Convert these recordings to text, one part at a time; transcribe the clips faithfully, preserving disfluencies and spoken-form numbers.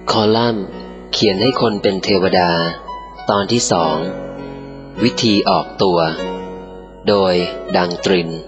คอลัมน์เขียนให้คนเป็นเทวดาตอนที่สองวิธีออกตัวโดยดังตริน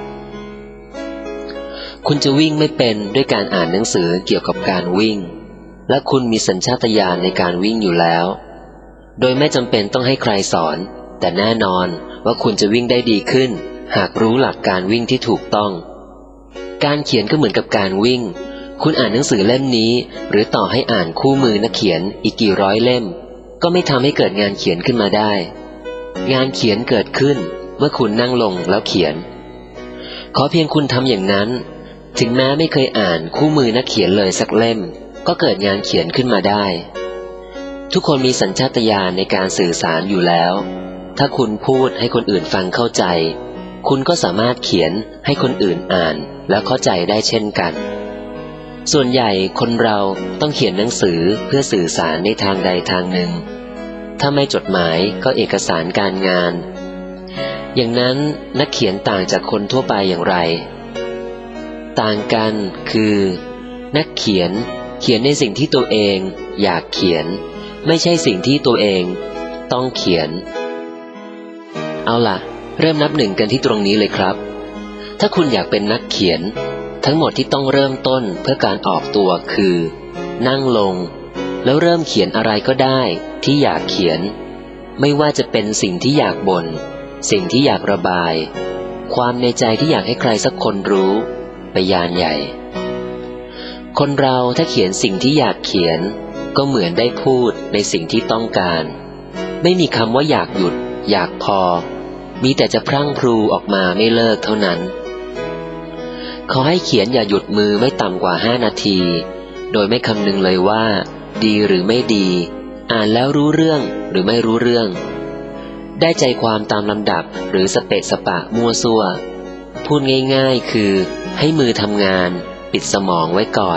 คุณจะวิ่งไม่เป็นด้วยการอ่านหนังสือเกี่ยวกับการวิ่งและคุณมีสัญชาตญาณในการวิ่งอยู่แล้วโดยไม่จำเป็นต้องให้ใครสอนแต่แน่นอนว่าคุณจะวิ่งได้ดีขึ้นหากรู้หลักการวิ่งที่ถูกต้องการเขียนก็เหมือนกับการวิ่งคุณอ่านหนังสือเล่มนี้หรือต่อให้อ่านคู่มือนักเขียนอีกกี่ร้อยเล่มก็ไม่ทำให้เกิดงานเขียนขึ้นมาได้งานเขียนเกิดขึ้นเมื่อคุณนั่งลงแล้วเขียนขอเพียงคุณทำอย่างนั้นถึงแม้ไม่เคยอ่านคู่มือนักเขียนเลยสักเล่มก็เกิดงานเขียนขึ้นมาได้ทุกคนมีสัญชาตญาณในการสื่อสารอยู่แล้วถ้าคุณพูดให้คนอื่นฟังเข้าใจคุณก็สามารถเขียนให้คนอื่นอ่านแล้วเข้าใจได้เช่นกันส่วนใหญ่คนเราต้องเขียนหนังสือเพื่อสื่อสารในทางใดทางหนึ่งถ้าไม่จดหมายก็เอกสารการงานอย่างนั้นนักเขียนต่างจากคนทั่วไปอย่างไรต่างกันคือนักเขียนเขียนในสิ่งที่ตัวเองอยากเขียนไม่ใช่สิ่งที่ตัวเองต้องเขียนเอาล่ะเริ่มนับหนึ่งกันที่ตรงนี้เลยครับถ้าคุณอยากเป็นนักเขียนทั้งหมดที่ต้องเริ่มต้นเพื่อการออกตัวคือนั่งลงแล้วเริ่มเขียนอะไรก็ได้ที่อยากเขียนไม่ว่าจะเป็นสิ่งที่อยากบ่นสิ่งที่อยากระบายความในใจที่อยากให้ใครสักคนรู้ไปยานใหญ่คนเราถ้าเขียนสิ่งที่อยากเขียนก็เหมือนได้พูดในสิ่งที่ต้องการไม่มีคำว่าอยากหยุดอยากพอมีแต่จะพรั่งพรูออกมาไม่เลิกเท่านั้นขอให้เขียนอย่าหยุดมือไม่ต่ำกว่าห้านาทีโดยไม่คำนึงเลยว่าดีหรือไม่ดีอ่านแล้วรู้เรื่องหรือไม่รู้เรื่องได้ใจความตามลำดับหรือสเปะสปะมั่วซั่วพูดง่ายๆคือให้มือทำงานปิดสมองไว้ก่อน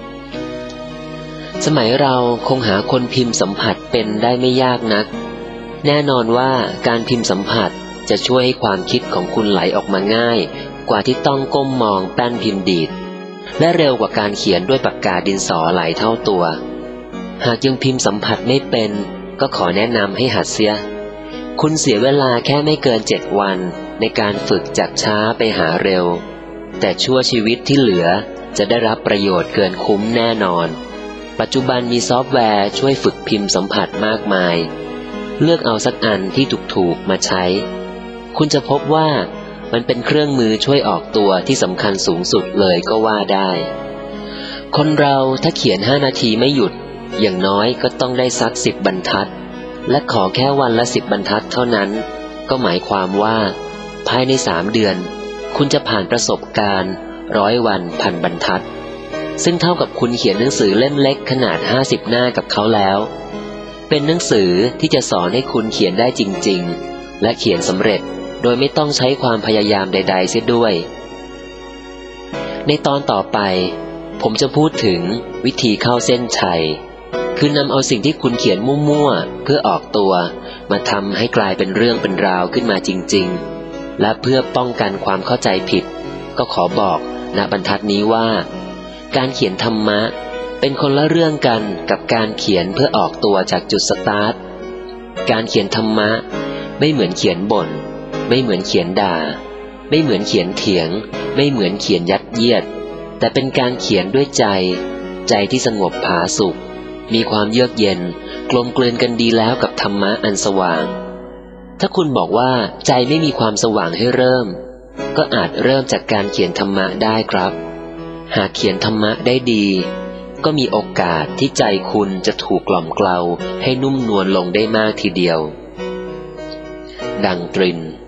สมัยเราคงหาคนพิมพ์สัมผัสเป็นได้ไม่ยากนักแน่นอนว่าการพิมพ์สัมผัสจะช่วยให้ความคิดของคุณไหลออกมาง่ายกว่าที่ต้องก้มมองแป้นพิมพ์ดีดและเร็วกว่าการเขียนด้วยปากกาดินสอหลายเท่าตัวหากยังพิมพ์สัมผัสไม่เป็นก็ขอแนะนำให้หัดเสียคุณเสียเวลาแค่ไม่เกินเจ็ดวันในการฝึกจากช้าไปหาเร็วแต่ชั่วชีวิตที่เหลือจะได้รับประโยชน์เกินคุ้มแน่นอนปัจจุบันมีซอฟต์แวร์ช่วยฝึกพิมพ์สัมผัสมากมายเลือกเอาสักอันที่ถูกๆมาใช้คุณจะพบว่ามันเป็นเครื่องมือช่วยออกตัวที่สำคัญสูงสุดเลยก็ว่าได้คนเราถ้าเขียนห้านาทีไม่หยุดอย่างน้อยก็ต้องได้สักสิบบรรทัดและขอแค่วันละสิบบรรทัดเท่านั้นก็หมายความว่าภายในสามเดือนคุณจะผ่านประสบการณ์ร้อยวันพันบรรทัดซึ่งเท่ากับคุณเขียนหนังสือเล่มเล็กขนาดห้าสิบหน้ากับเขาแล้วเป็นหนังสือที่จะสอนให้คุณเขียนได้จริงๆและเขียนสำเร็จโดยไม่ต้องใช้ความพยายามใดๆเสียด้วยในตอนต่อไปผมจะพูดถึงวิธีเข้าเส้นชัยคือนำเอาสิ่งที่คุณเขียนมั่วๆเพื่อออกตัวมาทำให้กลายเป็นเรื่องเป็นราวขึ้นมาจริงๆและเพื่อป้องกันความเข้าใจผิดก็ขอบอกณบรรทัดนี้ว่าการเขียนธรรมะเป็นคนละเรื่องกันกับการเขียนเพื่อออกตัวจากจุดสตาร์ทการเขียนธรรมะไม่เหมือนเขียนบ่นไม่เหมือนเขียนด่าไม่เหมือนเขียนเถียงไม่เหมือนเขียนยัดเยียดแต่เป็นการเขียนด้วยใจใจที่สงบผาสุกมีความเยือกเย็นกลมกลืนกันดีแล้วกับธรรมะอันสว่างถ้าคุณบอกว่าใจไม่มีความสว่างให้เริ่มก็อาจเริ่มจากการเขียนธรรมะได้ครับหากเขียนธรรมะได้ดีก็มีโอกาสที่ใจคุณจะถูกกล่อมเกลาให้นุ่มนวลลงได้มากทีเดียวดังตริน